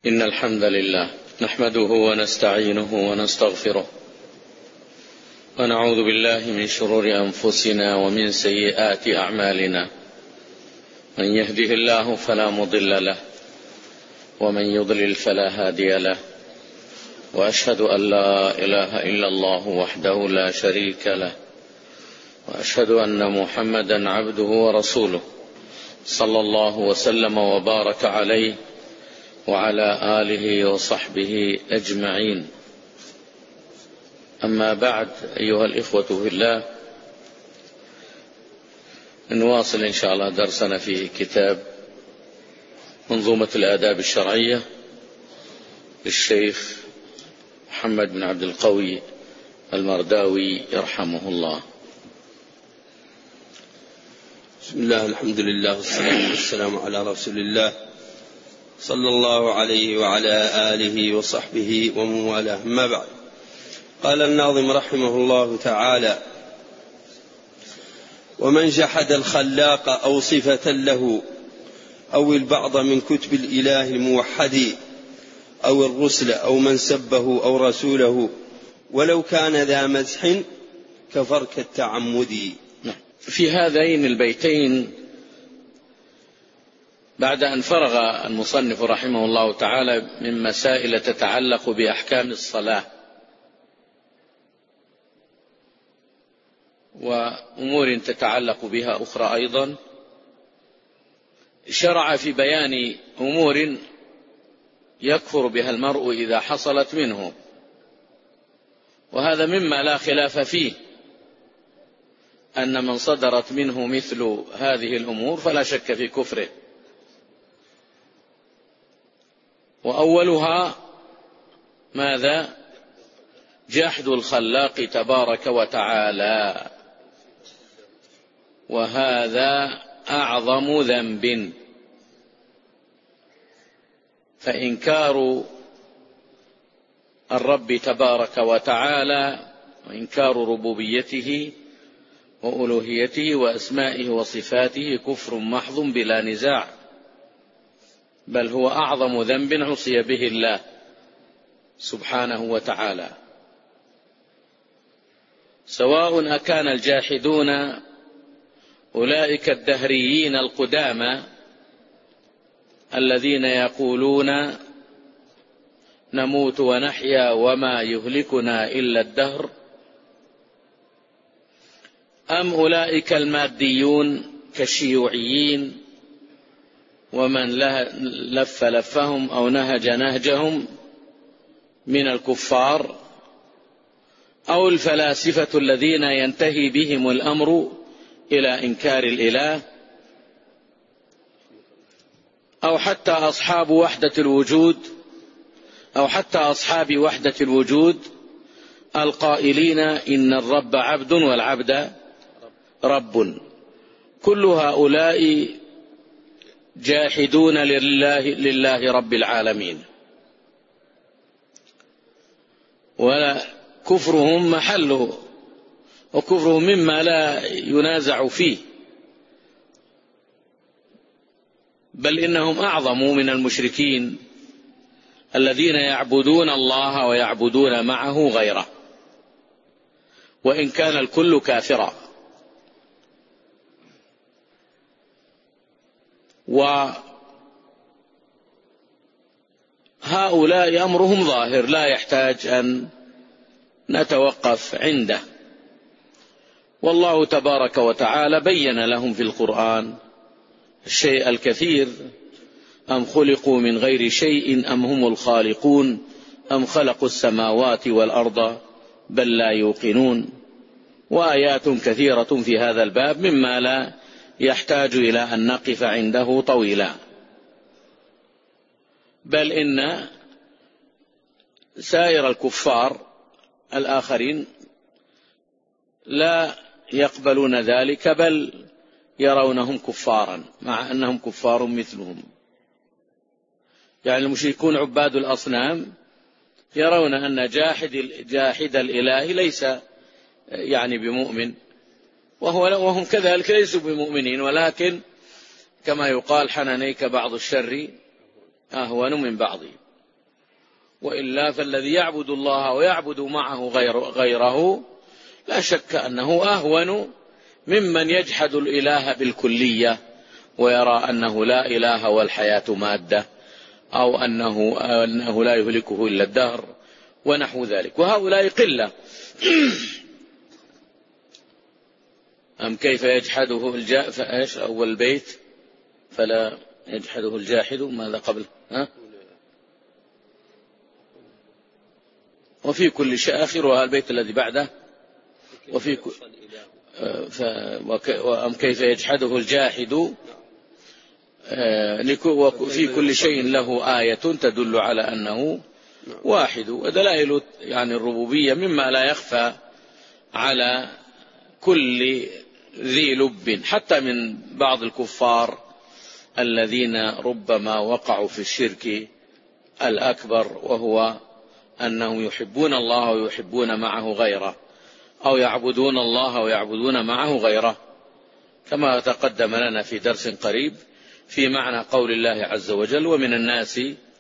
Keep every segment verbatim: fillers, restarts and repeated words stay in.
إن الحمد لله نحمده ونستعينه ونستغفره ونعوذ بالله من شرور أنفسنا ومن سيئات أعمالنا. من يهده الله فلا مضل له ومن يضلل فلا هادي له، وأشهد أن لا إله إلا الله وحده لا شريك له، وأشهد أن محمدا عبده ورسوله صلى الله وسلم وبارك عليه وعلى آله وصحبه أجمعين. أما بعد، أيها الإخوة في الله، نواصل إن شاء الله درسنا في كتاب منظومة الآداب الشرعية للشيخ محمد بن عبد القوي المرداوي يرحمه الله. بسم الله، الحمد لله، والصلاة والسلام على رسول الله صلى الله عليه وعلى آله وصحبه ومن والاه. أما بعد، قال الناظم رحمه الله تعالى: ومن جحد الخلاق أو صفة له أو البعض من كتب الإله الموحد أو الرسل أو من سبه أو رسوله ولو كان ذا مزح كفر كالتعمد. في هذين البيتين بعد أن فرغ المصنف رحمه الله تعالى من مسائل تتعلق بأحكام الصلاة وأمور تتعلق بها أخرى أيضا، شرع في بيان أمور يكفر بها المرء إذا حصلت منه، وهذا مما لا خلاف فيه، أن من صدرت منه مثل هذه الأمور فلا شك في كفره. وأولها ماذا؟ جحد الخلاق تبارك وتعالى، وهذا أعظم ذنب، فإنكار الرب تبارك وتعالى وإنكار ربوبيته وألوهيته وأسمائه وصفاته كفر محض بلا نزاع، بل هو أعظم ذنب عصي به الله سبحانه وتعالى. سواء أكان الجاحدون أولئك الدهريين القدامى الذين يقولون نموت ونحيا وما يهلكنا إلا الدهر، أم أولئك الماديون كالشيوعيين ومن لف لفهم أو نهج نهجهم من الكفار، أو الفلاسفة الذين ينتهي بهم الأمر إلى إنكار الإله، أو حتى أصحاب وحدة الوجود أو حتى أصحاب وحدة الوجود القائلين إن الرب عبد والعبد رب. كل هؤلاء جاحدون لله, لله رب العالمين، وكفرهم محله، وكفرهم مما لا ينازع فيه، بل إنهم أعظم من المشركين الذين يعبدون الله ويعبدون معه غيره، وإن كان الكل كافرا. وهؤلاء أمرهم ظاهر لا يحتاج أن نتوقف عنده، والله تبارك وتعالى بين لهم في القرآن الشيء الكثير: أم خلقوا من غير شيء أم هم الخالقون أم خلقوا السماوات والأرض بل لا يوقنون. وآيات كثيرة في هذا الباب مما لا يحتاج إلى أن نقف عنده طويلا، بل إن سائر الكفار الآخرين لا يقبلون ذلك، بل يرونهم كفارا مع أنهم كفار مثلهم. يعني المشركون عباد الأصنام يرون أن جاحد, جاحد الإله ليس يعني بمؤمن، وهو وهم كذلك ليسوا بمؤمنين، ولكن كما يقال حنانيك بعض الشر أهون من بعض. وإلا فالذي يعبد الله ويعبد معه غير غيره لا شك أنه أهون ممن يجحد الإله بالكلية ويرى أنه لا إله والحياة مادة، أو أنه, أنه لا يهلكه إلا الدهر ونحو ذلك، وهؤلاء قلة. أم كيف يجحده الجاحد فإيش أول البيت فلا يجحده الجاحد ماذا قبل ها؟ وفي كل شيء آخرها البيت الذي بعده وفي ك... ف... وك... وأم كيف يجحده الجاحد وفي كل شيء له آية تدل على أنه واحد. ودلائل يعني الربوبية مما لا يخفى على كل ذي لب، حتى من بعض الكفار الذين ربما وقعوا في الشرك الأكبر، وهو أنهم يحبون الله ويحبون معه غيره، أو يعبدون الله ويعبدون معه غيره، كما تقدم لنا في درس قريب في معنى قول الله عز وجل: ومن الناس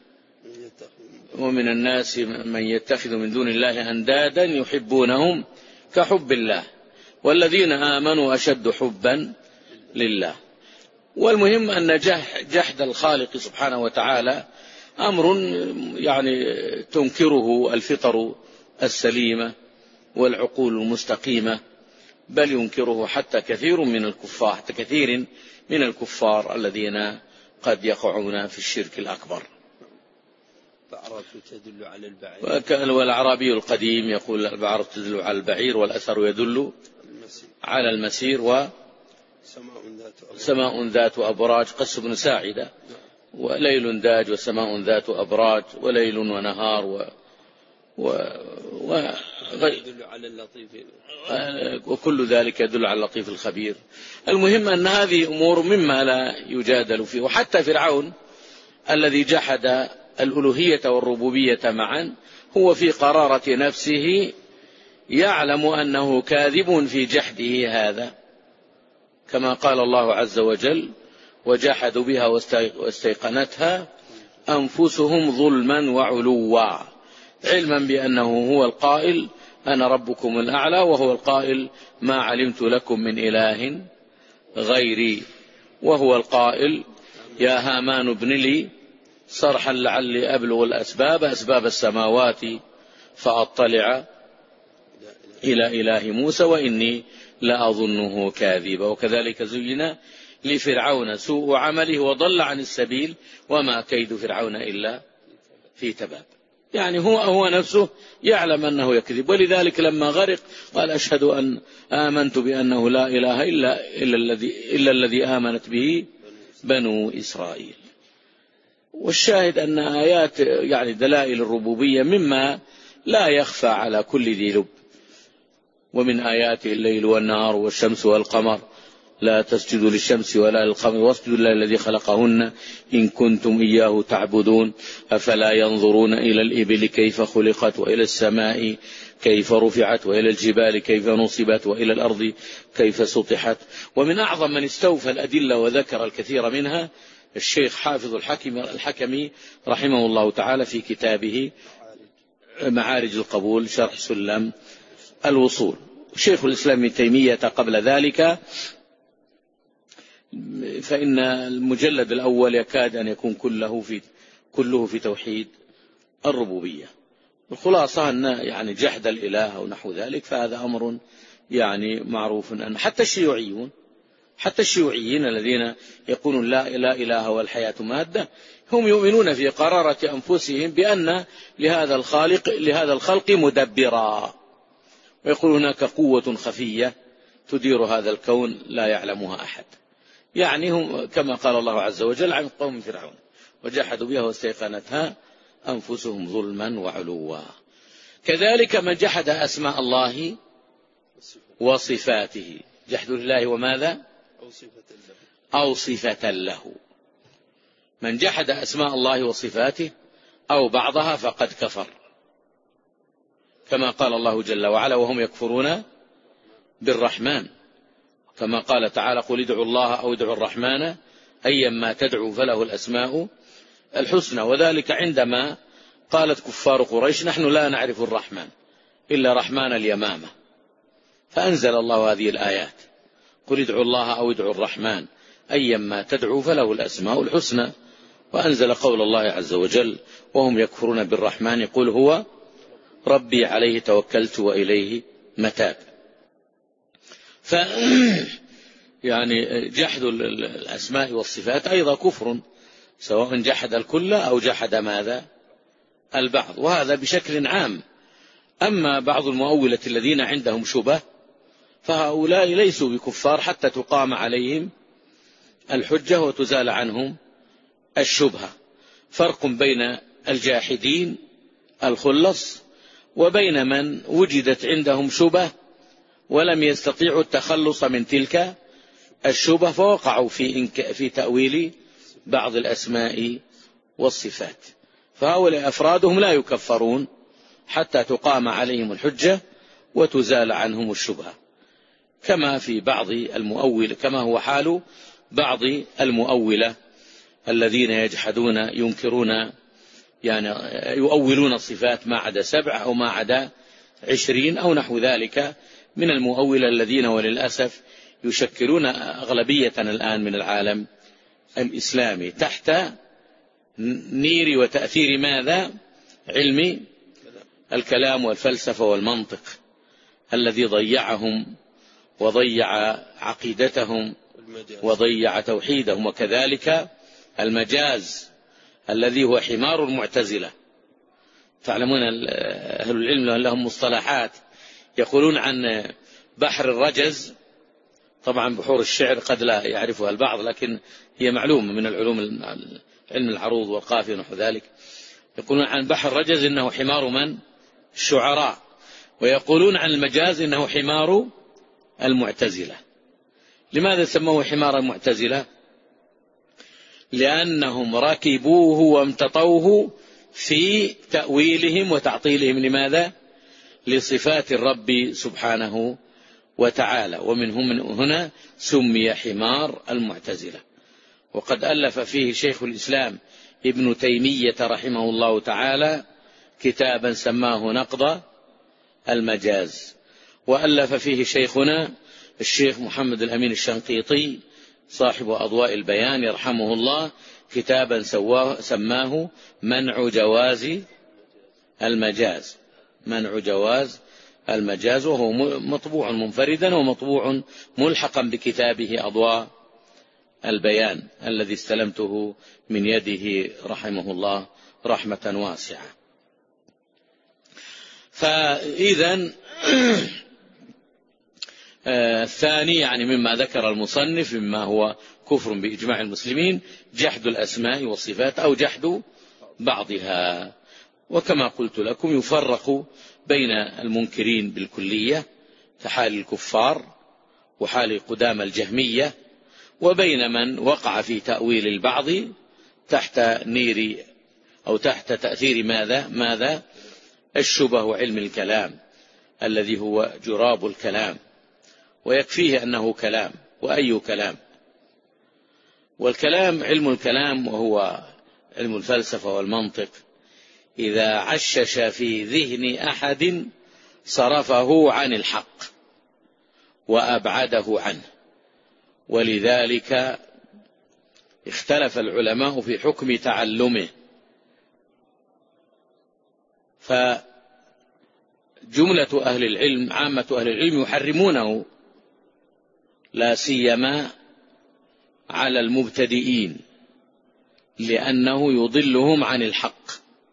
ومن الناس من يتخذ من دون الله أندادا يحبونهم كحب الله والذين آمنوا أشد حبا لله. والمهم أن جحد الخالق سبحانه وتعالى أمر يعني تنكره الفطر السليمة والعقول المستقيمة، بل ينكره حتى كثير من الكفار حتى كثير من الكفار الذين قد يقعون في الشرك الأكبر. تدل على البعير، والأعرابي القديم يقول: البعرة تدل على البعير والأثر يدل على المسير، وسماء ذات أبراج قس بن ساعدة، وليل داج وسماء ذات أبراج وليل ونهار و... و... و... يدل على اللطيف، وكل ذلك يدل على اللطيف الخبير. المهم أن هذه أمور مما لا يجادل فيه. وحتى فرعون الذي جحد الألوهية والربوبية معا هو في قرارة نفسه يعلم أنه كاذب في جحده هذا، كما قال الله عز وجل: وجحدوا بها واستيقنتها أنفسهم ظلما وعلوا، علما بأنه هو القائل: أنا ربكم الأعلى، وهو القائل: ما علمت لكم من إله غيري، وهو القائل: يا هامان ابن لي صرحا لعلي أبلغ الأسباب أسباب السماوات فأطلع إلى إله موسى وإني لأظنه كاذبا. وكذلك زين لفرعون سوء عمله وضل عن السبيل وما كيد فرعون إلا في تباب. يعني هو هو نفسه يعلم أنه يكذب، ولذلك لما غرق قال: أشهد أن آمنت بأنه لا إله إلا, إلا, الذي, إلا الذي آمنت به بنو إسرائيل. والشاهد أن آيات يعني دلائل الربوبية مما لا يخفى على كل ذي لب. ومن آياته الليل والنهار والشمس والقمر لا تسجدوا للشمس ولا للقمر واسجدوا لله الذي خلقهن إن كنتم إياه تعبدون أفلا ينظرون إلى الإبل كيف خلقت وإلى السماء كيف رفعت وإلى الجبال كيف نصبت وإلى الأرض كيف سطحت. ومن أعظم من استوفى الأدلة وذكر الكثير منها الشيخ حافظ الحكم الحكمي رحمه الله تعالى في كتابه معارج القبول شرح سلم الوصول. شيخ الإسلام ابن تيمية قبل ذلك، فإن المجلد الأول يكاد أن يكون كله في كله في توحيد الربوبية. الخلاصة أن يعني جحد الإله أو نحو ذلك فهذا أمر يعني معروف أن حتى الشيوعيون حتى الشيوعيين الذين يقولون لا إله والحياة مادة هم يؤمنون في قرارة أنفسهم بأن لهذا الخالق لهذا الخلق مدبرا، ويقول هناك قوة خفية تدير هذا الكون لا يعلمها أحد. يعني هم كما قال الله عز وجل عن قوم فرعون: وجحدوا بها واستيقنتها أنفسهم ظلما وعلوا. كذلك من جحد أسماء الله وصفاته، جحد الله وماذا؟ أو صفة له. من جحد أسماء الله وصفاته أو بعضها فقد كفر، كما قال الله جل وعلا: وهم يكفرون بالرحمن، كما قال تعالى: قل ادعوا الله أو ادعوا الرحمن أيما تدعوا فله الأسماء الحسنى. وذلك عندما قالت كفار قريش نحن لا نعرف الرحمن إلا رحمن اليمامة، فأنزل الله هذه الآيات: قل ادعوا الله أو ادعوا الرحمن أيما تدعوا فله الأسماء الحسنى. وأنزل قول الله عز وجل: وهم يكفرون بالرحمن قل هو ربي عليه توكلت وإليه متاب. ف يعني جحد الأسماء والصفات أيضا كفر، سواء جحد الكل أو جحد ماذا؟ البعض، وهذا بشكل عام. أما بعض المؤولة الذين عندهم شبه فهؤلاء ليسوا بكفار حتى تقام عليهم الحجة وتزال عنهم الشبهة. فرق بين الجاحدين الخلص وبين من وجدت عندهم شبه ولم يستطيعوا التخلص من تلك الشبه فوقعوا في, في تأويل بعض الأسماء والصفات. فهؤلاء أفرادهم لا يكفرون حتى تقام عليهم الحجة وتزال عنهم الشبهة، كما في بعض المؤول كما هو حال بعض المؤولة الذين يجحدون ينكرون يعني يؤولون الصفات ما عدا سبع أو ما عدا عشرين أو نحو ذلك من المؤولة الذين وللأسف يشكلون أغلبية الآن من العالم الإسلامي تحت نير وتأثير ماذا؟ علم الكلام والفلسفة والمنطق الذي ضيعهم وضيع عقيدتهم وضيع توحيدهم، وكذلك المجاز الذي هو حمار المعتزلة. تعلمون أهل العلم لهم مصطلحات، يقولون عن بحر الرجز، طبعا بحور الشعر قد لا يعرفها البعض لكن هي معلومة من العلوم، علم العروض والقافية ونحو ذلك. يقولون عن بحر الرجز إنه حمار من؟ الشعراء. ويقولون عن المجاز إنه حمار المعتزلة. لماذا سموه حمار المعتزلة؟ لأنهم ركبوه وامتطوه في تأويلهم وتعطيلهم لماذا؟ لصفات الرب سبحانه وتعالى، ومنهم من هنا سمي حمار المعتزلة. وقد ألف فيه شيخ الإسلام ابن تيمية رحمه الله تعالى كتابا سماه نقض المجاز، وألف فيه شيخنا الشيخ محمد الأمين الشنقيطي صاحب أضواء البيان يرحمه الله كتابا سماه منع جواز المجاز، منع جواز المجاز، وهو مطبوع منفردا ومطبوع ملحقا بكتابه أضواء البيان الذي استلمته من يده رحمه الله رحمة واسعة. فإذا الثاني يعني مما ذكر المصنف مما هو كفر بإجماع المسلمين جحد الأسماء والصفات أو جحد بعضها. وكما قلت لكم يفرق بين المنكرين بالكلية كحال الكفار وحال قدام الجهمية، وبين من وقع في تأويل البعض تحت نير أو تحت تأثير ماذا ماذا الشبه وعلم الكلام الذي هو جراب الكلام، ويكفيه أنه كلام. وأي كلام؟ والكلام علم الكلام وهو علم الفلسفة والمنطق إذا عشش في ذهن أحد صرفه عن الحق وأبعده عنه. ولذلك اختلف العلماء في حكم تعلمه، فجملة أهل العلم عامة أهل العلم يحرمونه لا سيما على المبتدئين لأنه يضلهم عن الحق،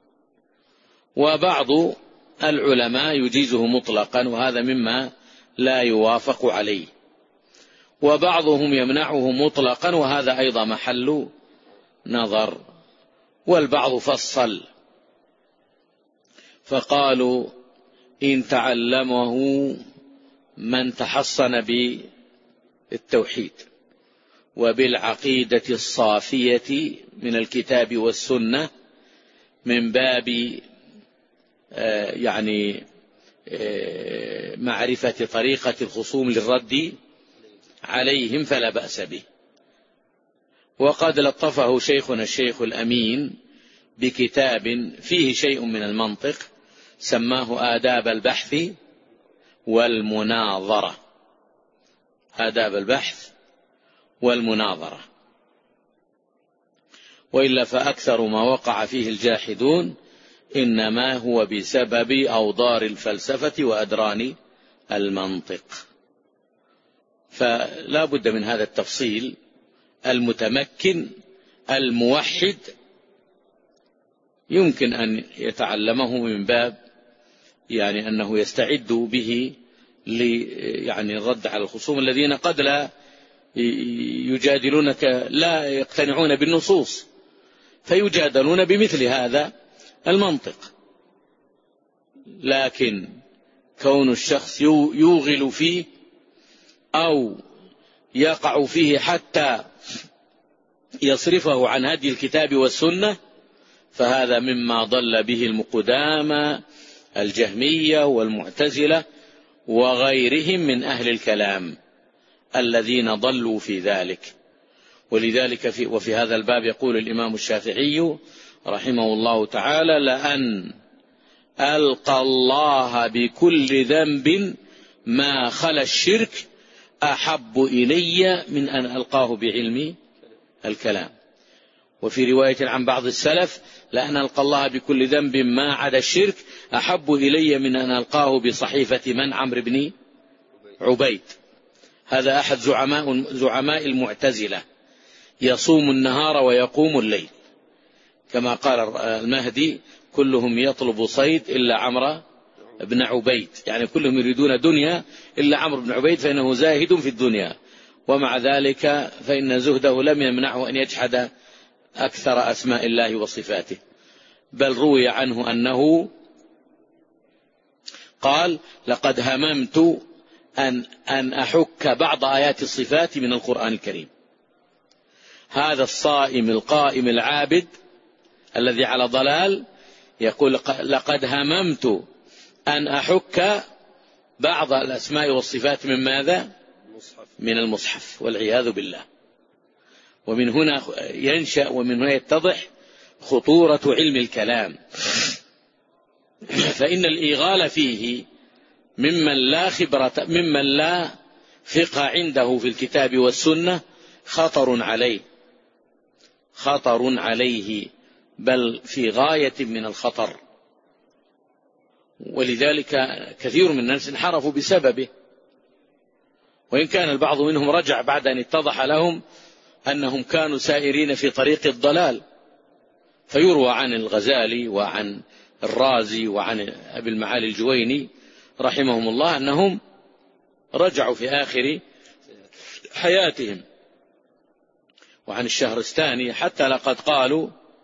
وبعض العلماء يجيزه مطلقا وهذا مما لا يوافق عليه، وبعضهم يمنعه مطلقا وهذا أيضا محل نظر. والبعض فصل فقالوا إن تعلمه من تحصن بالتوحيد وبالعقيدة الصافية من الكتاب والسنة من باب يعني معرفة طريقة الخصوم للرد عليهم فلا بأس به. وقد لطفه شيخنا الشيخ الأمين بكتاب فيه شيء من المنطق سماه آداب البحث والمناظرة. آداب البحث والمناظرة. وإلا فأكثر ما وقع فيه الجاحدون إنما هو بسبب أوضار الفلسفة وأدران المنطق. فلا بد من هذا التفصيل. المتمكن الموحد يمكن أن يتعلمه من باب يعني أنه يستعد به لي يعني الرد على الخصوم الذين قد لا يجادلونك، لا يقتنعون بالنصوص، فيجادلون بمثل هذا المنطق. لكن كون الشخص يوغل فيه أو يقع فيه حتى يصرفه عن هدي الكتاب والسنة، فهذا مما ضل به المقدامى الجهمية والمعتزلة وغيرهم من أهل الكلام الذين ضلوا في ذلك. ولذلك في وفي هذا الباب يقول الإمام الشافعي رحمه الله تعالى: لأن ألقى الله بكل ذنب ما خلا الشرك أحب إلي من أن ألقاه بعلم الكلام. وفي رواية عن بعض السلف: لأن ألقى الله بكل ذنب ما عدا الشرك أحب إلي من أن ألقاه بصحيفة من عمرو بن عبيد. هذا أحد زعماء, زعماء المعتزلة، يصوم النهار ويقوم الليل، كما قال المهدي: كلهم يطلب صيد إلا عمرو بن عبيد، يعني كلهم يريدون دنيا إلا عمرو بن عبيد فإنه زاهد في الدنيا، ومع ذلك فإن زهده لم يمنعه أن يجحد أكثر أسماء الله وصفاته. بل روي عنه أنه قال: لقد هممت أن, أن أحك بعض آيات الصفات من القرآن الكريم. هذا الصائم القائم العابد الذي على ضلال يقول: لقد هممت أن أحك بعض الأسماء والصفات من ماذا؟ من المصحف، والعياذ بالله. ومن هنا ينشأ ومن هنا يتضح خطورة علم الكلام، فإن الإيغال فيه ممن لا خبرة ممن لا فقه عنده في الكتاب والسنة خطر عليه، خطر عليه بل في غاية من الخطر. ولذلك كثير من الناس انحرفوا بسببه، وإن كان البعض منهم رجع بعد أن اتضح لهم أنهم كانوا سائرين في طريق الضلال. فيروى عن الغزالي وعن الرازي وعن أبي المعالي الجويني رحمهم الله أنهم رجعوا في آخر حياتهم، وعن الشهرستاني حتى لقد قالوا: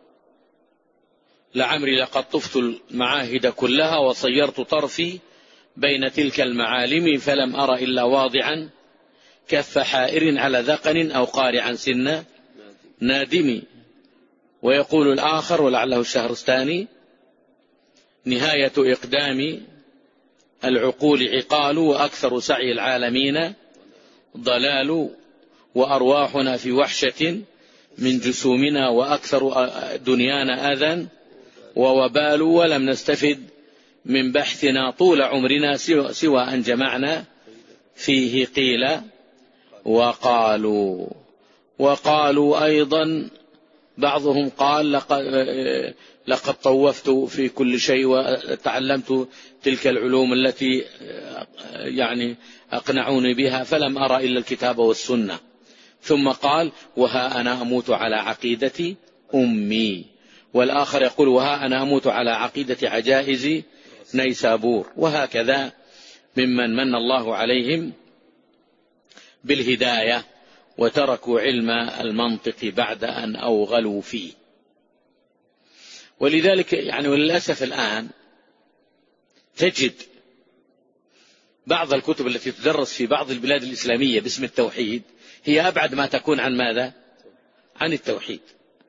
لعمري لقد طفت المعاهد كلها وصيرت طرفي بين تلك المعالم فلم أر إلا واضعا كف حائر على ذقن أو قارعا سن نادم. ويقول الآخر ولعله الشهرستاني: نهاية إقدام العقول عقال وأكثر سعي العالمين ضلال وأرواحنا في وحشة من جسومنا وأكثر دنيانا أذى ووبال ولم نستفد من بحثنا طول عمرنا سوى أن جمعنا فيه قيل وقالوا. وقالوا أيضا بعضهم قال: لقد, لقد طوفت في كل شيء وتعلمت تلك العلوم التي يعني أقنعوني بها فلم أرى إلا الكتاب والسنة. ثم قال: وها أنا أموت على عقيدة أمي. والآخر يقول: وها أنا أموت على عقيدة عجائز نيسابور. وهكذا ممن من الله عليهم بالهداية وتركوا علم المنطق بعد أن أوغلوا فيه. ولذلك يعني وللأسف الآن تجد بعض الكتب التي تدرس في بعض البلاد الإسلامية باسم التوحيد هي أبعد ما تكون عن ماذا؟ عن التوحيد،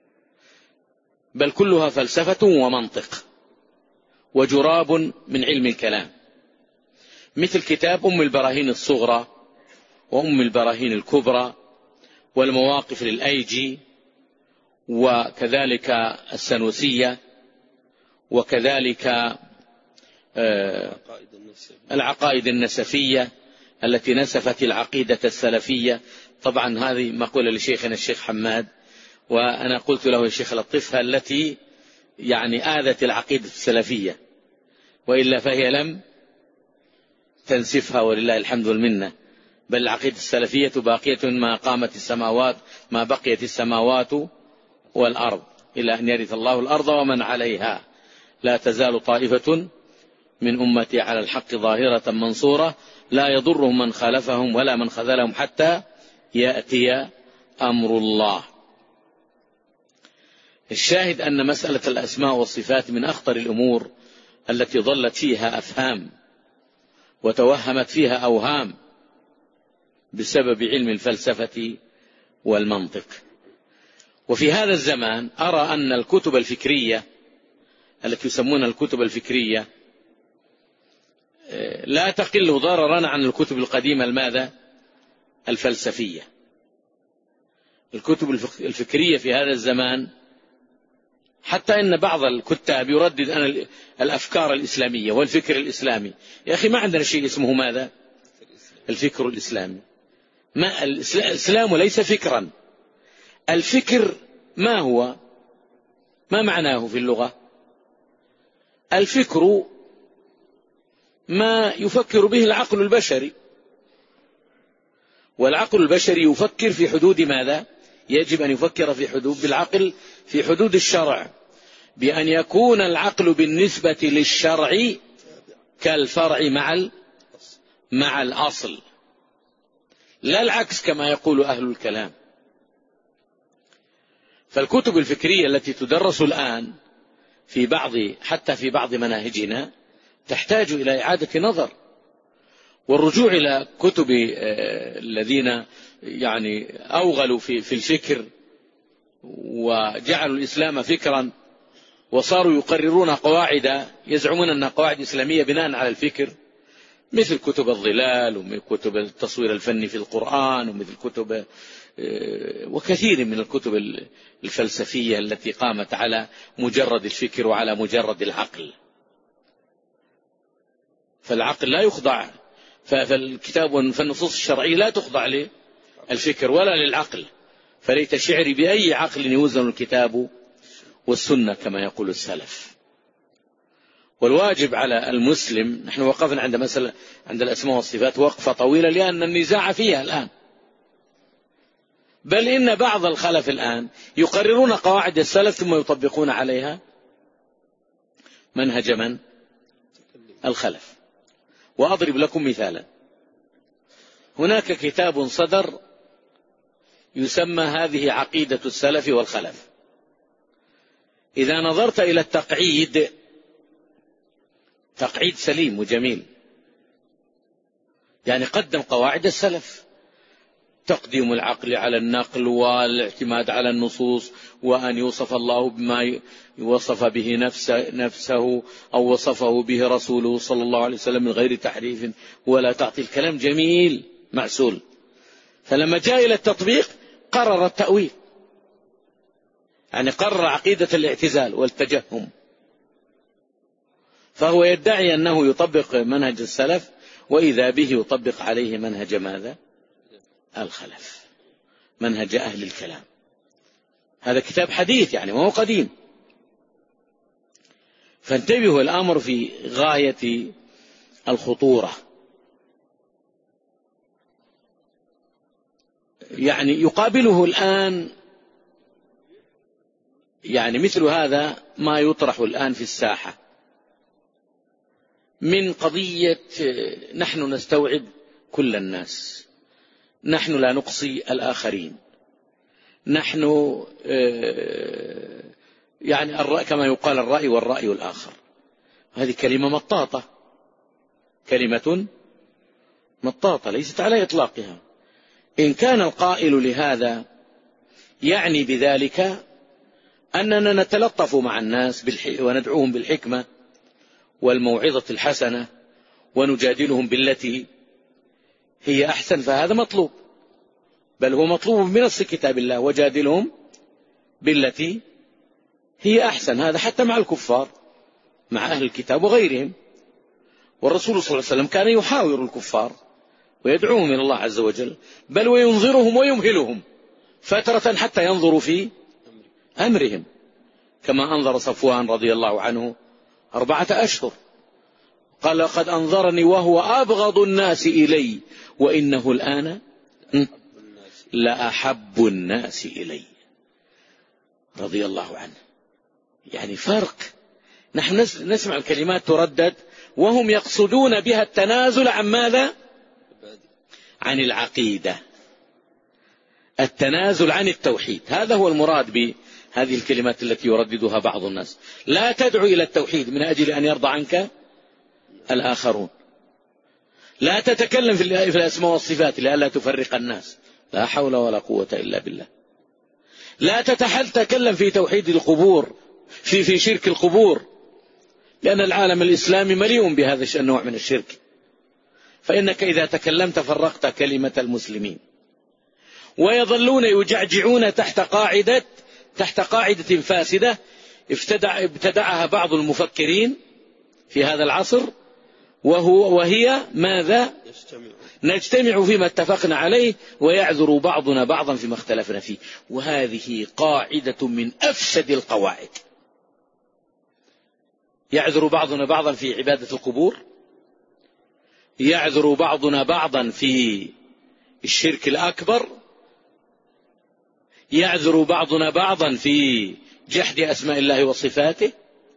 بل كلها فلسفة ومنطق وجراب من علم الكلام، مثل كتاب أم البراهين الصغرى وأم البراهين الكبرى والمواقف للأيجي وكذلك السنوسية، وكذلك العقائد النسفية التي نسفت العقيدة السلفية. طبعا هذه مقولة لشيخنا الشيخ حماد، وأنا قلت له يا شيخ لطفها التي يعني آذت العقيدة السلفية، وإلا فهي لم تنسفها ولله الحمد والمنة، بل العقيدة السلفية باقية ما قامت السماوات ما بقيت السماوات والأرض إلى أن يرث الله الأرض ومن عليها، لا تزال طائفة من أمتي على الحق ظاهرة منصورة لا يضرهم من خالفهم ولا من خذلهم حتى يأتي أمر الله. الشاهد أن مسألة الأسماء والصفات من أخطر الأمور التي ضلت فيها أفهام وتوهمت فيها أوهام بسبب علم الفلسفة والمنطق. وفي هذا الزمان أرى أن الكتب الفكرية التي يسمون الكتب الفكرية لا تقل ضررا عن الكتب القديمة الماذا الفلسفية. الكتب الفكرية في هذا الزمان حتى إن بعض الكتاب يردد أن الأفكار الإسلامية والفكر الإسلامي. يا أخي ما عندنا شيء اسمه ماذا الفكر الإسلامي. ما الإسلام ليس فكرا. الفكر ما هو ما معناه في اللغة؟ الفكر ما يفكر به العقل البشري، والعقل البشري يفكر في حدود ماذا؟ يجب أن يفكر في حدود بالعقل في حدود الشرع، بأن يكون العقل بالنسبة للشرع كالفرع مع مع الأصل، لا العكس كما يقول أهل الكلام. فالكتب الفكرية التي تدرس الآن في بعض حتى في بعض مناهجنا تحتاج إلى إعادة نظر والرجوع إلى كتب الذين يعني أوغلوا في في الفكر وجعلوا الإسلام فكرا وصاروا يقررون قواعد يزعمون أنها قواعد إسلامية بناء على الفكر، مثل كتب الظلال ومثل كتب التصوير الفني في القرآن ومثل كتب وكثير من الكتب الفلسفية التي قامت على مجرد الفكر وعلى مجرد العقل. فالعقل لا يخضع، فالكتاب فالنصوص الشرعية لا تخضع للفكر ولا للعقل. فليت شعري بأي عقل يوزن الكتاب والسنة كما يقول السلف. والواجب على المسلم، نحن وقفنا عند مسألة عند الأسماء والصفات وقفة طويلة لأن النزاع فيها الآن، بل إن بعض الخلف الآن يقررون قواعد السلف ثم يطبقون عليها منهج من؟ الخلف. وأضرب لكم مثالا. هناك كتاب صدر يسمى هذه عقيدة السلف والخلف. إذا نظرت إلى التقعيد تقعيد سليم وجميل، يعني قدم قواعد السلف: تقديم العقل على النقل والاعتماد على النصوص، وأن يوصف الله بما وصف به نفسه, نفسه أو وصفه به رسوله صلى الله عليه وسلم من غير تحريف ولا تعطيل. كلام جميل معسول. فلما جاء إلى التطبيق قرر التأويل، يعني قرر عقيدة الاعتزال والتجهم. فهو يدعي أنه يطبق منهج السلف وإذا به يطبق عليه منهج ماذا؟ الخلف، منهج أهل الكلام. هذا كتاب حديث يعني وهو قديم. فانتبهوا، الأمر في غاية الخطورة. يعني يقابله الآن يعني مثل هذا ما يطرح الآن في الساحة من قضية نحن نستوعب كل الناس، نحن لا نقصي الآخرين، نحن يعني الرأي كما يقال الرأي والرأي الآخر. هذه كلمة مطاطة، كلمة مطاطة ليست على إطلاقها. إن كان القائل لهذا يعني بذلك أننا نتلطف مع الناس وندعوهم بالحكمة والموعظة الحسنة ونجادلهم بالتي هي أحسن، فهذا مطلوب، بل هو مطلوب بنص كتاب الله: وجادلهم بالتي هي أحسن. هذا حتى مع الكفار، مع أهل الكتاب وغيرهم. والرسول صلى الله عليه وسلم كان يحاور الكفار ويدعوهم إلى الله عز وجل، بل وينظرهم ويمهلهم فترة حتى ينظروا في أمرهم، كما أنظر صفوان رضي الله عنه أربعة أشهر، قال لقد أنظرني وهو أبغض الناس إلي وإنه الآن لأحب الناس إلي، رضي الله عنه. يعني فرق. نحن نسمع الكلمات تردد وهم يقصدون بها التنازل عن ماذا؟ عن العقيدة، التنازل عن التوحيد. هذا هو المراد بهذه الكلمات التي يرددها بعض الناس. لا تدعو إلى التوحيد من أجل أن يرضى عنك الآخرون. لا تتكلم في الأسماء والصفات لئلا تفرق الناس. لا حول ولا قوة إلا بالله. لا تتكلم في توحيد القبور، في في شرك القبور، لأن العالم الإسلامي مليء بهذا النوع من الشرك، فإنك إذا تكلمت فرقت كلمة المسلمين. ويظلون يجعجعون تحت قاعدة تحت قاعدة فاسدة ابتدع ابتدعها بعض المفكرين في هذا العصر، وهو وهي ماذا؟ نجتمع فيما اتفقنا عليه ويعذر بعضنا بعضا فيما اختلفنا فيه. وهذه قاعدة من أفسد القواعد. يعذر بعضنا بعضا في عبادة القبور، يعذر بعضنا بعضا في الشرك الأكبر، يعذر بعضنا بعضا في جحد أسماء الله وصفاته،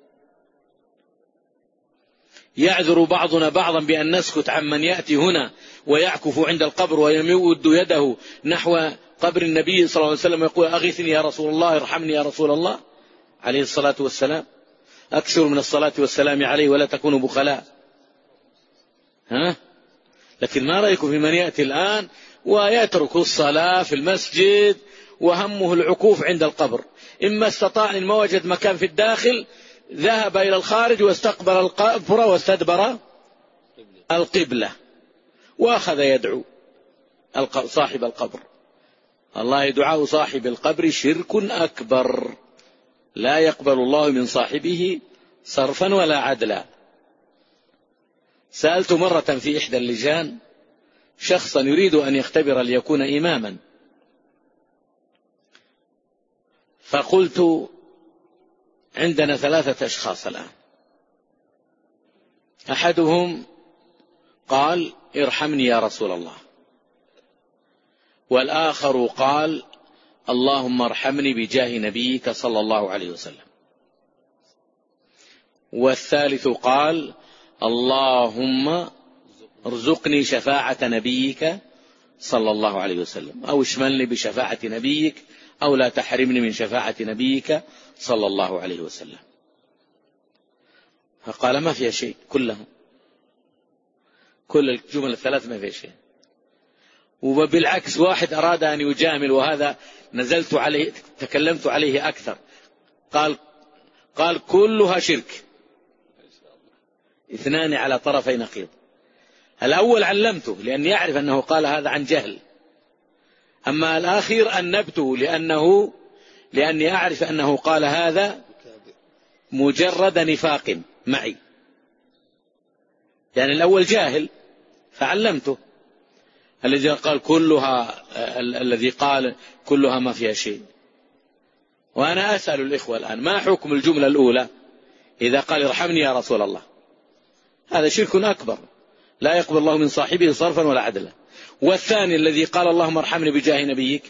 يعذر بعضنا بعضا بأن نسكت عمن يأتي هنا ويعكف عند القبر ويمد يده نحو قبر النبي صلى الله عليه وسلم ويقول أغثني يا رسول الله، ارحمني يا رسول الله عليه الصلاة والسلام. أكثر من الصلاة والسلام عليه ولا تكونوا بخلاء. ها؟ لكن ما رأيكم في من يأتي الآن ويترك الصلاة في المسجد وهمه العكوف عند القبر؟ إما استطاع إن ما وجد مكان في الداخل ذهب إلى الخارج واستقبل القبر واستدبر القبلة وأخذ يدعو صاحب القبر. الله دعاء صاحب القبر شرك أكبر، لا يقبل الله من صاحبه صرفا ولا عدلا. سألت مرة في إحدى اللجان شخصا يريد أن يختبر ليكون إماما، فقلت عندنا ثلاثة أشخاص الآن، أحدهم قال ارحمني يا رسول الله، والآخر قال اللهم ارحمني بجاه نبيك صلى الله عليه وسلم، والثالث قال اللهم ارزقني شفاعة نبيك صلى الله عليه وسلم، أو اشملني بشفاعة نبيك، أو لا تحرمني من شفاعة نبيك صلى الله عليه وسلم. فقال ما فيها شيء، كلهم كل الجمل الثلاث ما فيها شيء. وبالعكس واحد أراد أن يجامل، وهذا نزلت عليه تكلمت عليه أكثر، قال قال كلها شرك. اثنان على طرفي نقيض. الأول علمته لأن يعرف أنه قال هذا عن جهل، أما الآخر أنبته لأنه لأني أعرف أنه قال هذا مجرد نفاق معي. يعني الأول جاهل فعلمته، الذي قال كلها الذي قال كلها ما فيها شيء. وأنا أسأل الإخوة الآن ما حكم الجملة الأولى إذا قال ارحمني يا رسول الله؟ هذا شرك أكبر لا يقبل الله من صاحبه صرفا ولا عدلا. والثاني الذي قال اللهم ارحمني بجاه نبيك،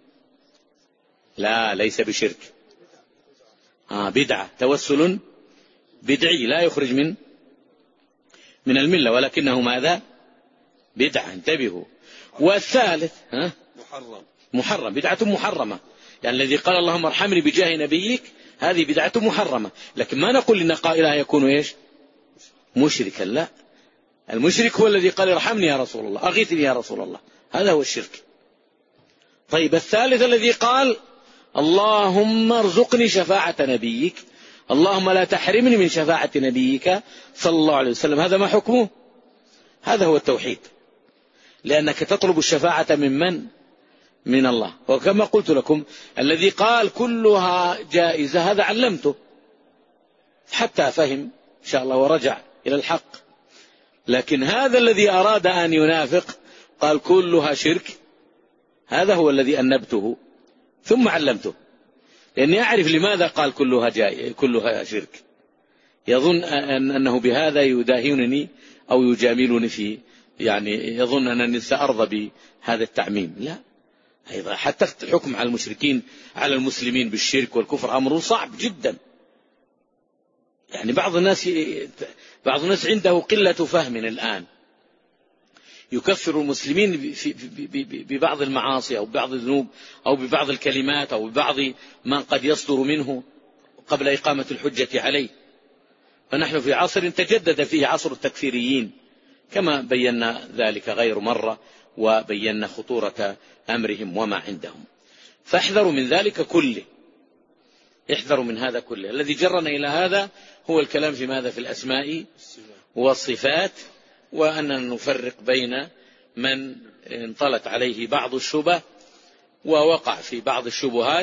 لا ليس بشرك، آه بدعة، توسل بدعي لا يخرج من من الملة، ولكنه ماذا؟ بدعة، انتبهوا. والثالث ها؟ محرم محرم بدعة محرمة. يعني الذي قال اللهم ارحمني بجاه نبيك هذه بدعة محرمة، لكن ما نقول إن قائلها يكون إيش؟ مشركا، لا، المشرك هو الذي قال ارحمني يا رسول الله، أغيثني يا رسول الله، هذا هو الشرك. طيب الثالث الذي قال اللهم ارزقني شفاعة نبيك، اللهم لا تحرمني من شفاعة نبيك صلى الله عليه وسلم، هذا ما حكمه؟ هذا هو التوحيد، لأنك تطلب الشفاعة من من؟ من الله. وكما قلت لكم الذي قال كلها جائزة هذا علمته حتى فهم إن شاء الله ورجع إلى الحق. لكن هذا الذي أراد أن ينافق قال كلها شرك، هذا هو الذي أنبته ثم علمته، لأني أعرف لماذا قال كلها جاي كلها شرك. يظن أنه بهذا يداهنني أو يجاملني في يعني يظن أنني سأرضى بهذا التعميم. لا، أيضا حتى الحكم على المشركين على المسلمين بالشرك والكفر أمر صعب جدا. يعني بعض الناس بعض الناس عنده قلة فهم الآن، يكفر المسلمين ببعض المعاصي أو ببعض الذنوب أو ببعض الكلمات أو ببعض ما قد يصدر منه قبل إقامة الحجة عليه. فنحن في عصر تجدد فيه عصر التكفيريين كما بينا ذلك غير مرة، وبينا خطورة أمرهم وما عندهم. فاحذروا من ذلك كله، احذروا من هذا كله. الذي جرنا إلى هذا هو الكلام في ماذا؟ في الأسماء والصفات، وأننا نفرق بين من انطلت عليه بعض الشبه ووقع في بعض الشبهات،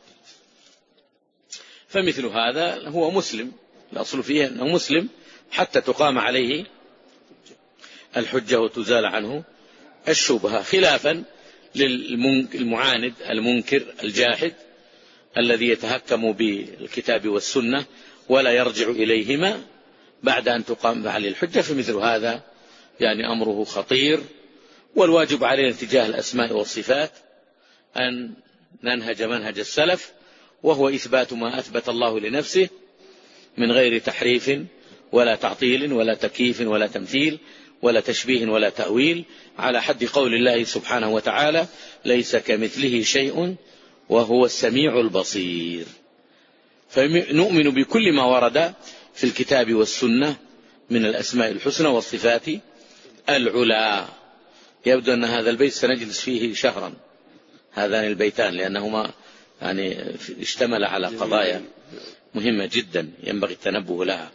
فمثل هذا هو مسلم، الأصل فيه أنه مسلم حتى تقام عليه الحجة وتزال عنه الشبهة، خلافا للمعاند المنكر الجاحد الذي يتهكم بالكتاب والسنة ولا يرجع إليهما بعد أن تقام عليه الحجة. فمثل هذا يعني أمره خطير. والواجب علينا تجاه الأسماء والصفات أن ننهج منهج السلف، وهو إثبات ما أثبت الله لنفسه من غير تحريف ولا تعطيل ولا تكييف ولا تمثيل ولا تشبيه ولا تأويل، على حد قول الله سبحانه وتعالى ليس كمثله شيء وهو السميع البصير. فنؤمن بكل ما ورد في الكتاب والسنة من الأسماء الحسنى والصفات العلى. يبدو أن هذا البيت سنجلس فيه شهرا، هذان البيتان، لأنهما يعني اشتمل على قضايا مهمة جدا ينبغي التنبه لها.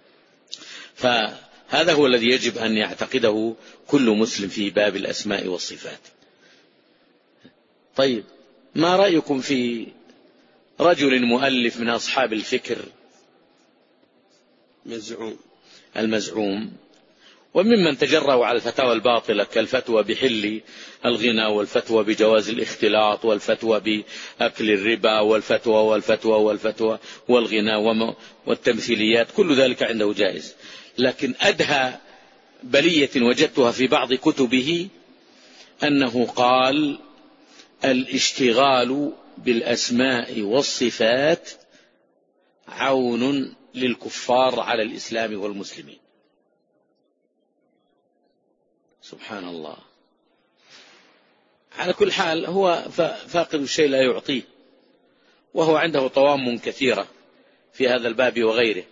فهذا هو الذي يجب أن يعتقده كل مسلم في باب الأسماء والصفات. طيب، ما رأيكم في رجل مؤلف من أصحاب الفكر مزعوم المزعوم وممن تجرأوا على الفتاوى الباطلة كالفتوى بحل الغنى والفتوى بجواز الاختلاط والفتوى بأكل الربا والفتوى والفتوى والفتوى والغنى والتمثيليات، كل ذلك عنده جائز. لكن أدهى بلية وجدتها في بعض كتبه أنه قال الاشتغال بالأسماء والصفات عون للكفار على الإسلام والمسلمين. سبحان الله. على كل حال هو فاقد الشيء لا يعطيه، وهو عنده طوام كثيرة في هذا الباب وغيره،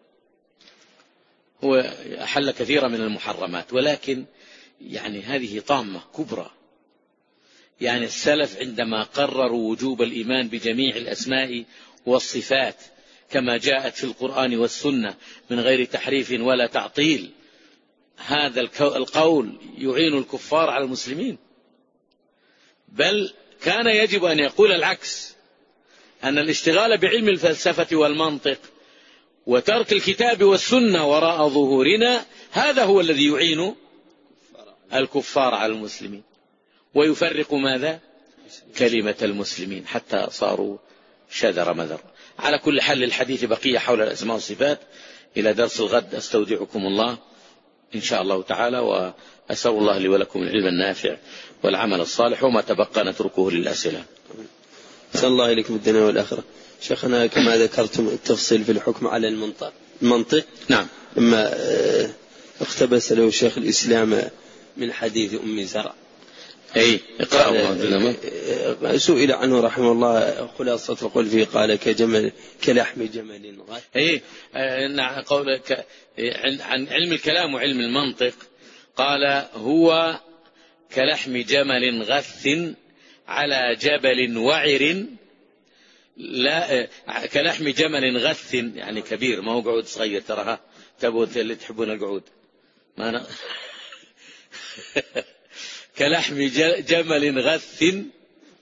هو أحل كثيرا من المحرمات، ولكن يعني هذه طامة كبرى. يعني السلف عندما قرروا وجوب الإيمان بجميع الأسماء والصفات كما جاءت في القرآن والسنة من غير تحريف ولا تعطيل، هذا القول يعين الكفار على المسلمين. بل كان يجب أن يقول العكس، أن الاشتغال بعلم الفلسفة والمنطق وترك الكتاب والسنة وراء ظهورنا هذا هو الذي يعين الكفار على المسلمين ويفرق ماذا؟ كلمة المسلمين حتى صاروا شذر مذر. على كل حال الحديث بقية حول الأسماء والصفات إلى درس الغد. أستودعكم الله إن شاء الله تعالى، وأسأل الله لي ولكم العلم النافع والعمل الصالح، وما تبقى نتركه للأسئلة. أسأل الله إليكم الدنيا والآخرة. شيخنا كما ذكرتم التفصيل في الحكم على المنطق المنطق نعم، لما اقتبس له شيخ الإسلام من حديث أم زرع. أي اقرأ. سئل عنه رحمه الله خلاصة القول فيه قال كجمل كلحم جمل غث. أي قولك عن علم الكلام وعلم المنطق قال هو كلحم جمل غث على جبل وعر، لا كلحم جمل غث يعني كبير، ما هو قعود صغير تراها تبون اللي تحبون القعود ما أنا كلحم جمل غث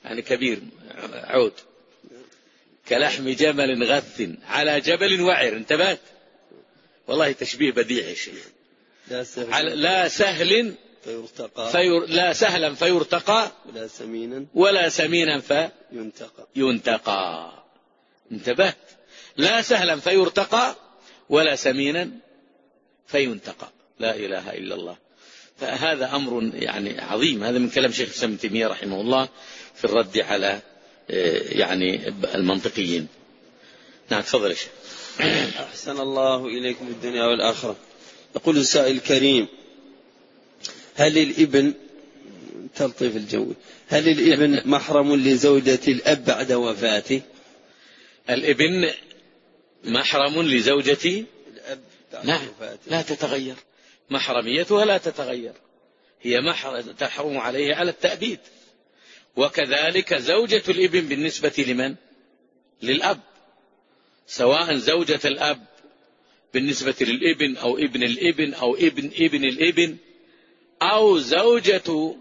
يعني كبير عود، كلحم جمل غث على جبل وعر. انتبهت؟ والله تشبيه بديع يا شيخ. لا سهل, لا سهل فيرتقى فير لا سهلا فيرتقى ولا سمينا ولا سمينا فينتقى ينتقى. انتبهت؟ لا سهلا فيرتقى ولا سمينا فينتقى. لا إله إلا الله. فهذا أمر يعني عظيم. هذا من كلام شيخ الإسلام ابن تيمية رحمه الله في الرد على يعني المنطقيين. نعم تفضل يا شيخ. أحسن الله إليكم الدنيا والآخرة. يقول السائل الكريم: هل الابن تلطيف الجو هل الابن محرم لزوجة الأب بعد وفاته؟ الابن محرم لزوجة الأب بعد نعم وفاته. لا تتغير محرميتها، لا تتغير، هي تحرم عليه على التأبيد. وكذلك زوجة الابن بالنسبة لمن؟ للأب، سواء زوجة الأب بالنسبة للابن أو ابن الابن أو ابن ابن الابن، أو زوجة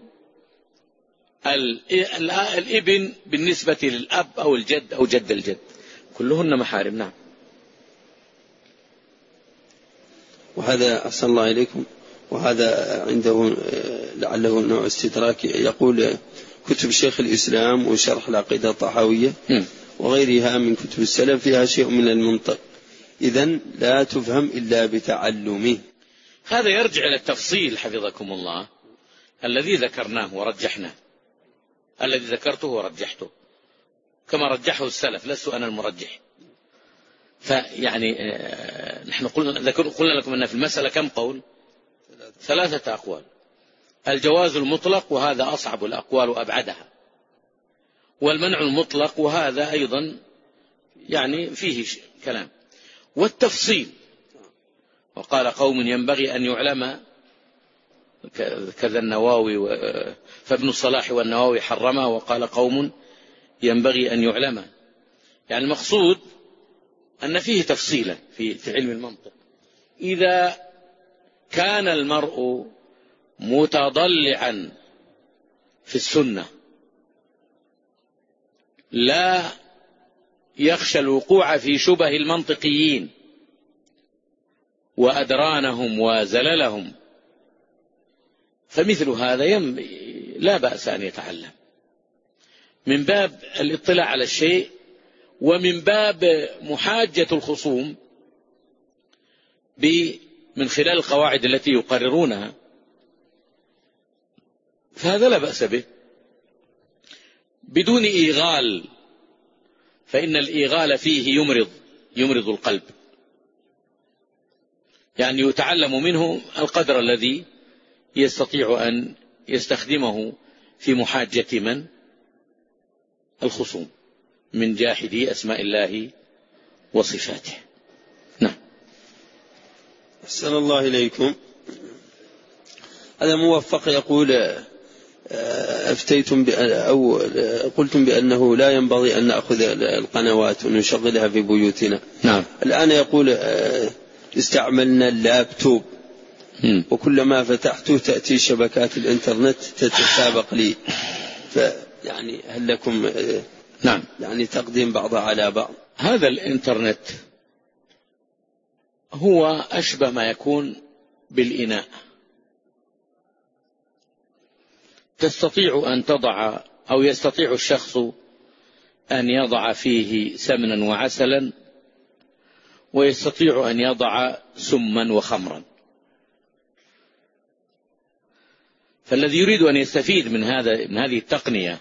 الابن بالنسبة للأب أو الجد أو جد الجد، كلهن محارم. نعم. وهذا أحسن الله إليكم، وهذا عنده لعله نوع استدراك. يقول: كتب شيخ الإسلام وشرح العقيدة الطحاوية وغيرها من كتب السلف فيها شيء من المنطق، إذن لا تفهم إلا بتعلمه. هذا يرجع إلى التفصيل حفظكم الله الذي ذكرناه ورجحناه، الذي ذكرته ورجحته كما رجحه السلف، لست أنا المرجح. فيعني نحن قلنا, قلنا لكم أن في المسألة كم قول؟ ثلاثة أقوال. الجواز المطلق وهذا أصعب الأقوال وأبعدها، والمنع المطلق وهذا أيضا يعني فيه كلام، والتفصيل. وقال قوم ينبغي أن يعلم كذا النواوي، فابن الصلاح والنواوي حرمه، وقال قوم ينبغي أن يعلم. يعني المقصود أن فيه تفصيلا في علم المنطق. إذا كان المرء متضلعا في السنة لا يخشى الوقوع في شبه المنطقيين وأدرانهم وزللهم، فمثل هذا يم لا بأس أن يتعلم من باب الاطلاع على الشيء، ومن باب محاجة الخصوم من خلال القواعد التي يقررونها، فهذا لا بأس به بدون إيغال، فإن الإيغال فيه يمرض يمرض القلب. يعني يتعلم منه القدر الذي يستطيع أن يستخدمه في محاجة من؟ الخصوم من جاحدي أسماء الله وصفاته. نعم. أحسن الله إليكم. هذا موفق يقول: أفتيتم أو قلتم بأنه لا ينبغي أن نأخذ القنوات ونشغلها في بيوتنا. نعم. الآن يقول: استعملنا اللابتوب وكلما فتحته تأتي شبكات الإنترنت تتسابق لي، فيعني هل لكم نعم يعني تقديم بعضها على بعض؟ هذا الإنترنت هو أشبه ما يكون بالإناء، تستطيع أن تضع أو يستطيع الشخص أن يضع فيه سمنا وعسلا، ويستطيع أن يضع سما وخمرا. فالذي يريد أن يستفيد من هذا من هذه التقنية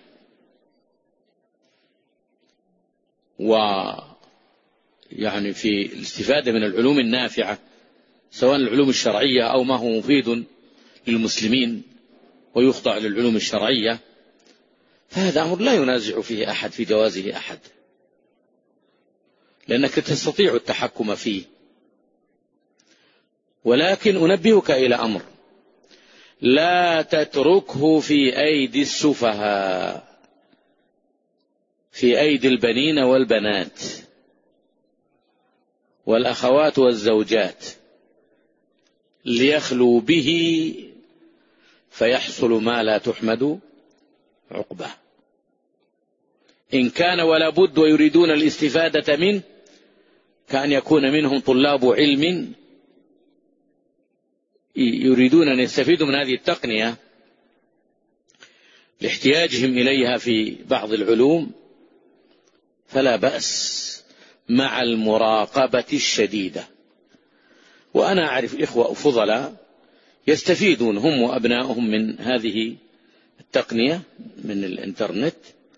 ويعني في الاستفادة من العلوم النافعة سواء العلوم الشرعية أو ما هو مفيد للمسلمين ويخضع للعلوم الشرعية، فهذا أمر لا ينازع فيه أحد في جوازه أحد، لأنك تستطيع التحكم فيه. ولكن أنبهك إلى أمر: لا تتركه في أيدي السفهاء، في أيدي البنين والبنات والأخوات والزوجات، ليخلوا به فيحصل ما لا تحمد عقباه. إن كان ولا بد ويريدون الاستفادة منه كأن يكون منهم طلاب علم يريدون أن يستفيدوا من هذه التقنية لاحتياجهم إليها في بعض العلوم، فلا بأس مع المراقبة الشديدة. وأنا أعرف إخوة فضلاء يستفيدون هم وأبنائهم من هذه التقنية من الإنترنت،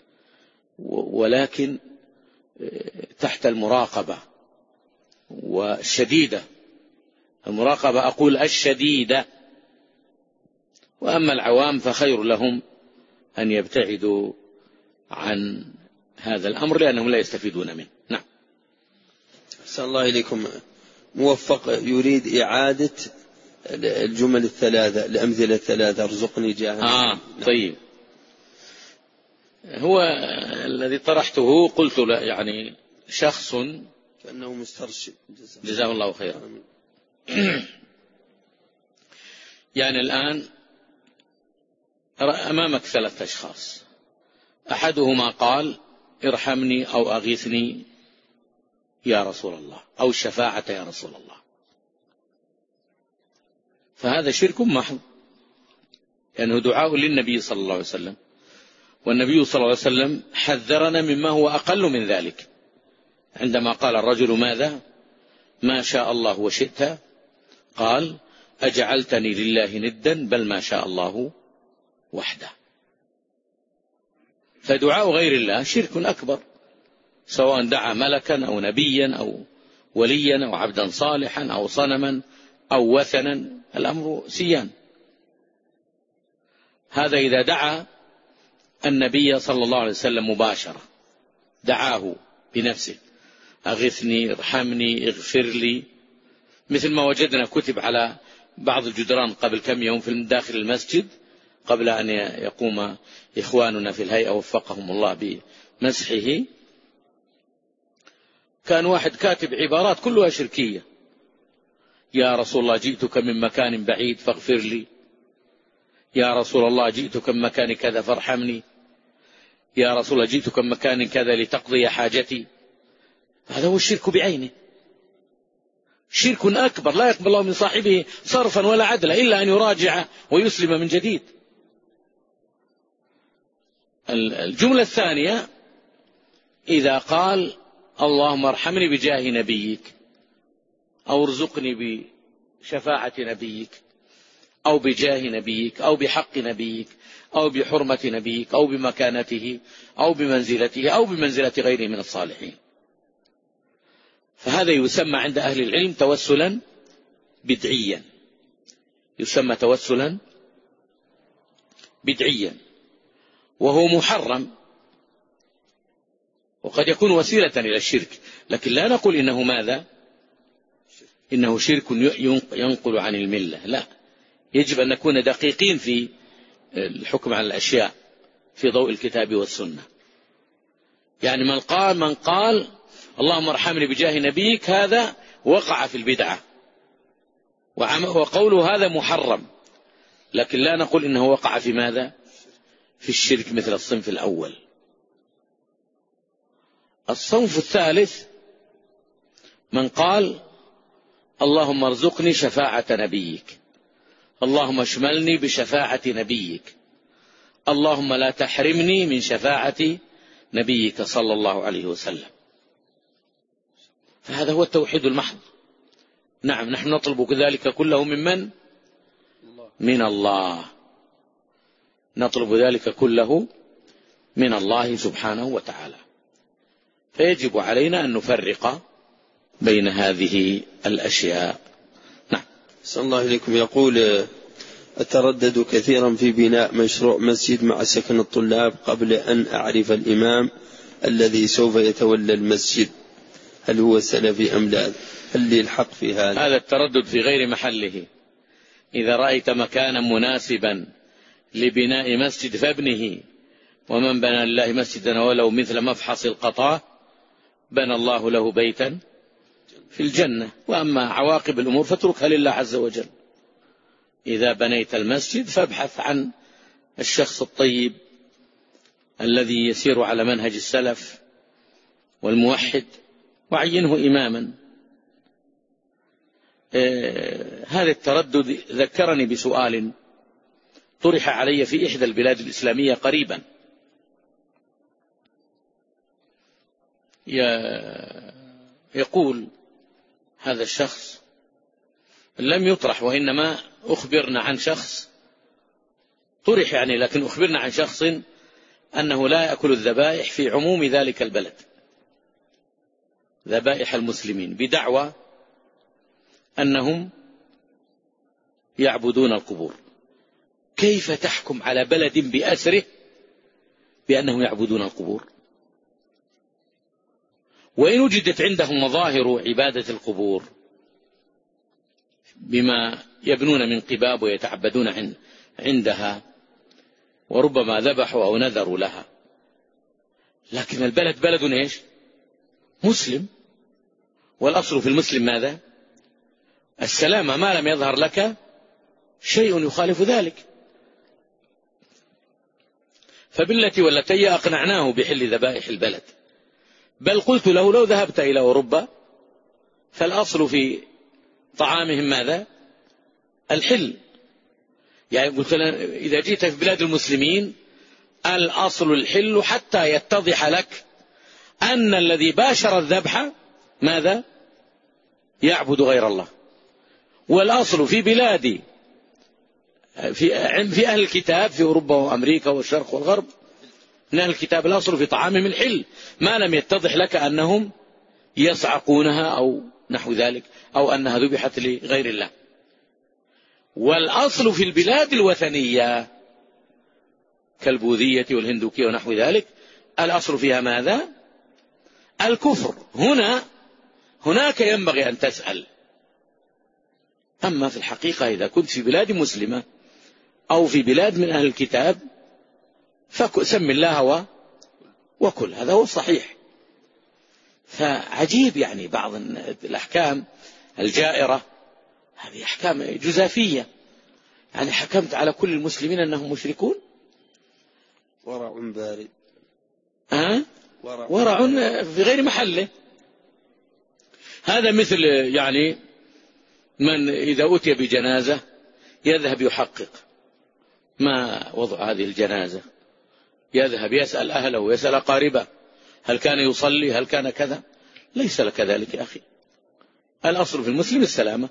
ولكن تحت المراقبة والشديدة، المراقبة أقول الشديدة. وأما العوام فخير لهم أن يبتعدوا عن هذا الأمر لأنهم لا يستفيدون منه. نعم. أحسن الله إليكم. موفق يريد إعادة الجمل الثلاثة، الأمثلة الثلاثة: ارزقني جاهل. آه طيب. هو الذي طرحته قلت له يعني شخص كأنه مسترشد جزاه الله خيرا. يعني الآن أمامك ثلاثة أشخاص، أحدهما قال ارحمني أو أغيثني يا رسول الله، أو الشفاعة يا رسول الله، فهذا شرك محض، لأنه دعاء للنبي صلى الله عليه وسلم، والنبي صلى الله عليه وسلم حذرنا مما هو أقل من ذلك عندما قال الرجل ماذا؟ ما شاء الله وشئت، قال أجعلتني لله ندا بل ما شاء الله وحده. فدعاء غير الله شرك أكبر، سواء دعا ملكا أو نبيا أو وليا أو عبدا صالحا أو صنما أو وثنا، الأمر سيان. هذا إذا دعا النبي صلى الله عليه وسلم مباشرة، دعاه بنفسه أغثني ارحمني اغفر لي، مثل ما وجدنا كتب على بعض الجدران قبل كم يوم في داخل المسجد قبل أن يقوم إخواننا في الهيئة وفقهم الله بمسحه، كان واحد كاتب عبارات كلها شركية: يا رسول الله جئتك من مكان بعيد فاغفر لي، يا رسول الله جئتك من مكان كذا فارحمني، يا رسول الله جئتك من مكان كذا لتقضي حاجتي. هذا هو الشرك بعينه، شرك أكبر لا يقبل الله من صاحبه صرفا ولا عدلا إلا أن يراجع ويسلم من جديد. الجملة الثانية: إذا قال اللهم ارحمني بجاه نبيك، أو ارزقني بشفاعة نبيك، أو بجاه نبيك، أو بحق نبيك، أو بحرمة نبيك، أو بمكانته، أو بمنزلته، أو بمنزلة غيره من الصالحين، فهذا يسمى عند أهل العلم توسلا بدعيا، يسمى توسلا بدعيا، وهو محرم، وقد يكون وسيلة إلى الشرك، لكن لا نقول إنه ماذا؟ إنه شرك ينقل عن الملة، لا، يجب أن نكون دقيقين في الحكم على الأشياء في ضوء الكتاب والسنة. يعني من قال من قال اللهم ارحمني بجاه نبيك، هذا وقع في البدعة، وقوله هذا محرم، لكن لا نقول إنه وقع في ماذا؟ في الشرك مثل الصنف الأول. الصنف الثالث من قال اللهم ارزقني شفاعة نبيك، اللهم اشملني بشفاعة نبيك، اللهم لا تحرمني من شفاعة نبيك صلى الله عليه وسلم، فهذا هو التوحيد المحض. نعم، نحن نطلب ذلك كله من من؟ من الله، نطلب ذلك كله من الله سبحانه وتعالى، فيجب علينا أن نفرق بين هذه الأشياء. نعم. صلى الله عليكم. يقول أتردد كثيرا في بناء مشروع مسجد مع سكن الطلاب قبل أن أعرف الإمام الذي سوف يتولى المسجد، هل هو سلفي أم لا؟ هل لي الحق في هذا؟ هذا التردد في غير محله. إذا رأيت مكانا مناسبا لبناء مسجد فابنه، ومن بنى لله مسجدا ولو مثل مفحص القطاة بنى الله له بيتا في الجنة. وأما عواقب الأمور فاتركها لله عز وجل. إذا بنيت المسجد فابحث عن الشخص الطيب الذي يسير على منهج السلف والموحد وعينه إماما. هذا التردد ذكرني بسؤال طرح علي في إحدى البلاد الإسلامية قريبا. يقول هذا الشخص، لم يطرح وإنما أخبرنا عن شخص طرح يعني، لكن أخبرنا عن شخص أنه لا يأكل الذبائح في عموم ذلك البلد، ذبائح المسلمين، بدعوى أنهم يعبدون القبور. كيف تحكم على بلد بأسره بأنهم يعبدون القبور؟ وإن وجدت عندهم مظاهر عبادة القبور بما يبنون من قباب ويتعبدون عندها وربما ذبحوا أو نذروا لها، لكن البلد بلد إيش؟ مسلم، والأصل في المسلم ماذا؟ السلامة، ما لم يظهر لك شيء يخالف ذلك. فبالتي والتي أقنعناه بحل ذبائح البلد، بل قلت له لو ذهبت إلى أوروبا فالأصل في طعامهم ماذا؟ الحل. يعني قلت له إذا جئت في بلاد المسلمين الأصل الحل حتى يتضح لك أن الذي باشر الذبح ماذا؟ يعبد غير الله. والأصل في بلادي في في أهل الكتاب في أوروبا وأمريكا والشرق والغرب من أهل الكتاب الأصل في طعامهم الحل، ما لم يتضح لك أنهم يصعقونها أو نحو ذلك، أو أنها ذبحت لغير الله. والأصل في البلاد الوثنية كالبوذية والهندوكية ونحو ذلك الأصل فيها ماذا؟ الكفر. هنا هناك ينبغي أن تسأل. أما في الحقيقة إذا كنت في بلاد مسلمة أو في بلاد من أهل الكتاب فسم الله وكل، هذا هو الصحيح. فعجيب يعني بعض الأحكام الجائرة هذه أحكام جزافية، يعني حكمت على كل المسلمين أنهم مشركون. ورع بارد، أه؟ ورع, ورع في غير محله. هذا مثل يعني من إذا أتي بجنازة يذهب يحقق ما وضع هذه الجنازة، يذهب يسأل أهله ويسأل أقاربه هل كان يصلي هل كان كذا. ليس لك ذلك يا أخي، الأصل في المسلم السلامة.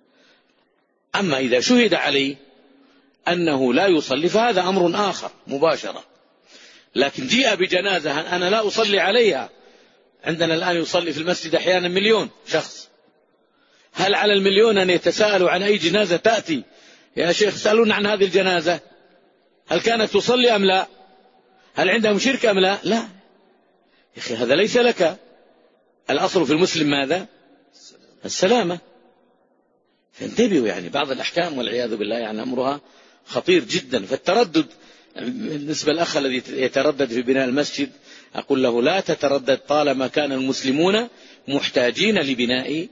أما إذا شهد عليه أنه لا يصلي فهذا أمر آخر مباشرة. لكن جيء بجنازة أنا لا أصلي عليها، عندنا الآن يصلي في المسجد أحيانا مليون شخص، هل على المليون أن يتساءلوا عن أي جنازة تأتي؟ يا شيخ سألونا عن هذه الجنازة هل كانت تصلي أم لا؟ هل عندهم شرك أم لا؟ لا يا أخي، هذا ليس لك. الأصل في المسلم ماذا؟ السلامة. فانتبهوا، يعني بعض الأحكام والعياذ بالله يعني أمرها خطير جدا. فالتردد بالنسبة للأخ الذي يتردد في بناء المسجد أقول له لا تتردد طالما كان المسلمون محتاجين لبناء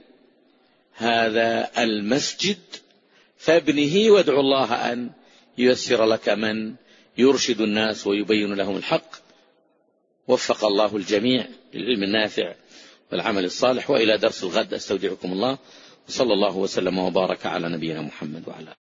هذا المسجد، فابنه وادعو الله أن ييسر لك من يرشد الناس ويبين لهم الحق. وفق الله الجميع للعلم النافع والعمل الصالح. وإلى درس الغد أستودعكم الله، وصلى الله وسلم وبارك على نبينا محمد وعلى